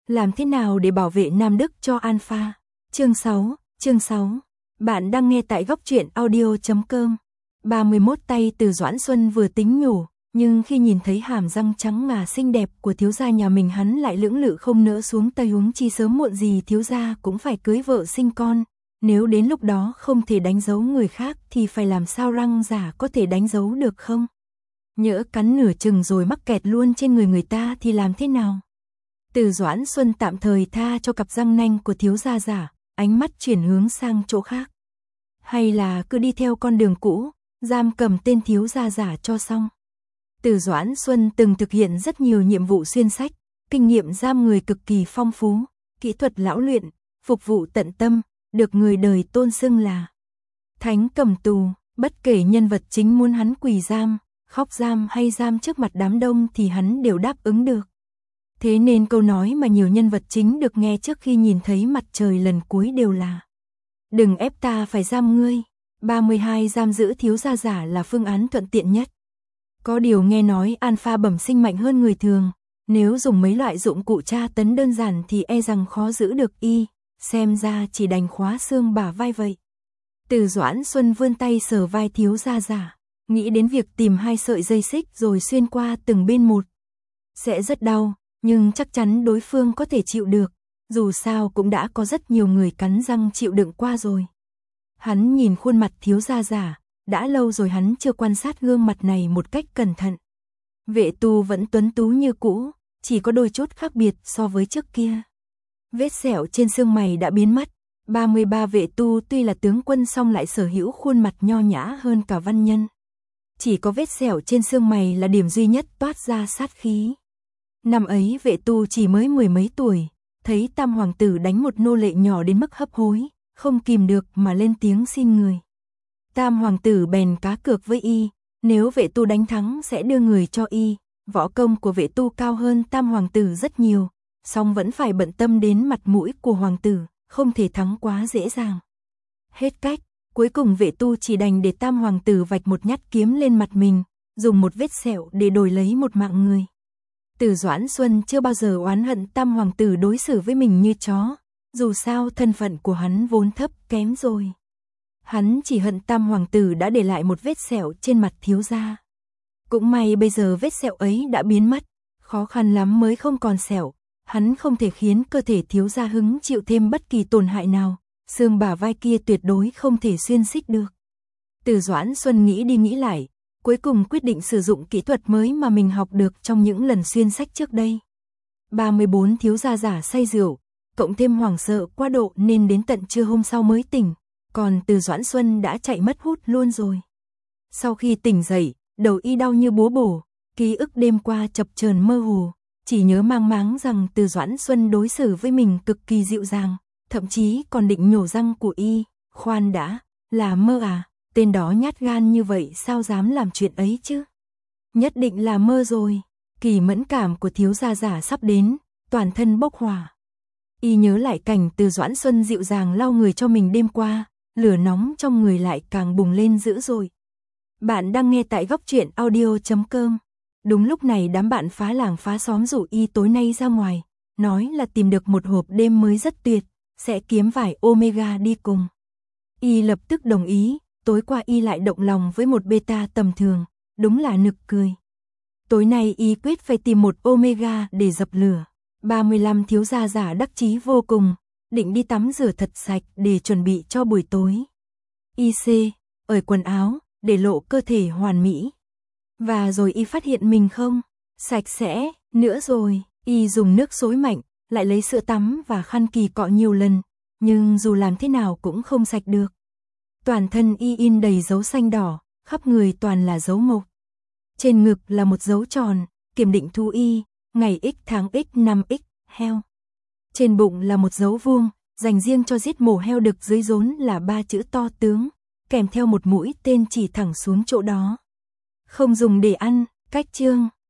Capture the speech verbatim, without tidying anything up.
Làm thế nào để bảo vệ Nam Đức cho Alpha? Chương sáu, chương sáu. Bạn đang nghe tại góc truyện audio chấm com. ba mươi mốt tay Từ Doãn Xuân vừa tính nhủ, nhưng khi nhìn thấy hàm răng trắng ngà xinh đẹp của thiếu gia nhà mình hắn lại lưỡng lự không nỡ xuống tay, huống chi sớm muộn gì thiếu gia cũng phải cưới vợ sinh con. Nếu đến lúc đó không thể đánh dấu người khác thì phải làm sao răng giả có thể đánh dấu được không? Nhỡ cắn nửa chừng rồi mắc kẹt luôn trên người người ta thì làm thế nào? Từ Doãn Xuân tạm thời tha cho cặp răng nanh của thiếu gia giả, ánh mắt chuyển hướng sang chỗ khác. Hay là cứ đi theo con đường cũ, giam cầm tên thiếu gia giả cho xong. Từ Doãn Xuân từng thực hiện rất nhiều nhiệm vụ xuyên sách, kinh nghiệm giam người cực kỳ phong phú, kỹ thuật lão luyện, phục vụ tận tâm, được người đời tôn xưng là Thánh cầm tù. Bất kể nhân vật chính muốn hắn quỳ giam, khóc giam hay giam trước mặt đám đông thì hắn đều đáp ứng được. Thế nên câu nói mà nhiều nhân vật chính được nghe trước khi nhìn thấy mặt trời lần cuối đều là: đừng ép ta phải giam ngươi. ba mươi hai giam giữ thiếu gia giả là phương án thuận tiện nhất. Có điều nghe nói Alpha bẩm sinh mạnh hơn người thường, nếu dùng mấy loại dụng cụ tra tấn đơn giản thì e rằng khó giữ được y, xem ra chỉ đành khóa xương bả vai vậy. Từ Doãn Xuân vươn tay sờ vai thiếu gia giả, nghĩ đến việc tìm hai sợi dây xích rồi xuyên qua từng bên một. Sẽ rất đau, nhưng chắc chắn đối phương có thể chịu được, dù sao cũng đã có rất nhiều người cắn răng chịu đựng qua rồi. Hắn nhìn khuôn mặt thiếu gia giả, đã lâu rồi hắn chưa quan sát gương mặt này một cách cẩn thận. Vệ tu vẫn tuấn tú như cũ, chỉ có đôi chút khác biệt so với trước kia. Vết sẹo trên xương mày đã biến mất. ba mươi ba vệ tu tuy là tướng quân song lại sở hữu khuôn mặt nho nhã hơn cả văn nhân. Chỉ có vết sẹo trên xương mày là điểm duy nhất toát ra sát khí. Năm ấy vệ tu chỉ mới mười mấy tuổi, thấy tam hoàng tử đánh một nô lệ nhỏ đến mức hấp hối, không kìm được mà lên tiếng xin người. Tam hoàng tử bèn cá cược với y, nếu vệ tu đánh thắng sẽ đưa người cho y. Võ công của vệ tu cao hơn tam hoàng tử rất nhiều, song vẫn phải bận tâm đến mặt mũi của hoàng tử, không thể thắng quá dễ dàng. Hết cách, cuối cùng vệ tu chỉ đành để tam hoàng tử vạch một nhát kiếm lên mặt mình, dùng một vết sẹo để đổi lấy một mạng người. Từ Doãn Xuân chưa bao giờ oán hận tam hoàng tử đối xử với mình như chó, dù sao thân phận của hắn vốn thấp kém rồi. Hắn chỉ hận tam hoàng tử đã để lại một vết sẹo trên mặt thiếu gia. Cũng may bây giờ vết sẹo ấy đã biến mất, khó khăn lắm mới không còn sẹo. Hắn không thể khiến cơ thể thiếu gia hứng chịu thêm bất kỳ tổn hại nào, xương bả vai kia tuyệt đối không thể xuyên xích được. Từ Doãn Xuân nghĩ đi nghĩ lại, cuối cùng quyết định sử dụng kỹ thuật mới mà mình học được trong những lần xuyên sách trước đây. ba mươi bốn thiếu gia giả say rượu, cộng thêm hoảng sợ quá độ nên đến tận trưa hôm sau mới tỉnh, còn Từ Doãn Xuân đã chạy mất hút luôn rồi. Sau khi tỉnh dậy, đầu y đau như búa bổ, ký ức đêm qua chập chờn mơ hồ, chỉ nhớ mang máng rằng Từ Doãn Xuân đối xử với mình cực kỳ dịu dàng, thậm chí còn định nhổ răng của y. Khoan đã, là mơ à? Tên đó nhát gan như vậy sao dám làm chuyện ấy chứ? Nhất định là mơ rồi. Kỳ mẫn cảm của thiếu gia giả sắp đến, toàn thân bốc hỏa. Y nhớ lại cảnh Từ Doãn Xuân dịu dàng lau người cho mình đêm qua, lửa nóng trong người lại càng bùng lên dữ dội. Bạn đang nghe tại góc truyện audio chấm com. Đúng lúc này đám bạn phá làng phá xóm rủ y tối nay ra ngoài, nói là tìm được một hộp đêm mới rất tuyệt, sẽ kiếm vải Omega đi cùng. Y lập tức đồng ý, tối qua y lại động lòng với một beta tầm thường, đúng là nực cười. Tối nay y quyết phải tìm một Omega để dập lửa. ba mươi lăm thiếu gia giả đắc chí vô cùng, định đi tắm rửa thật sạch để chuẩn bị cho buổi tối. i xê, ởi quần áo, để lộ cơ thể hoàn mỹ. Và rồi y phát hiện mình không sạch sẽ nữa rồi, y dùng nước xối mạnh, lại lấy sữa tắm và khăn kỳ cọ nhiều lần, nhưng dù làm thế nào cũng không sạch được. Toàn thân y in đầy dấu xanh đỏ, khắp người toàn là dấu mộc. Trên ngực là một dấu tròn, kiểm định thu y, ngày x tháng x năm x, heo. Trên bụng là một dấu vuông, dành riêng cho giết mổ heo đực, dưới rốn là ba chữ to tướng, kèm theo một mũi tên chỉ thẳng xuống chỗ đó. Không dùng để ăn, cách chương.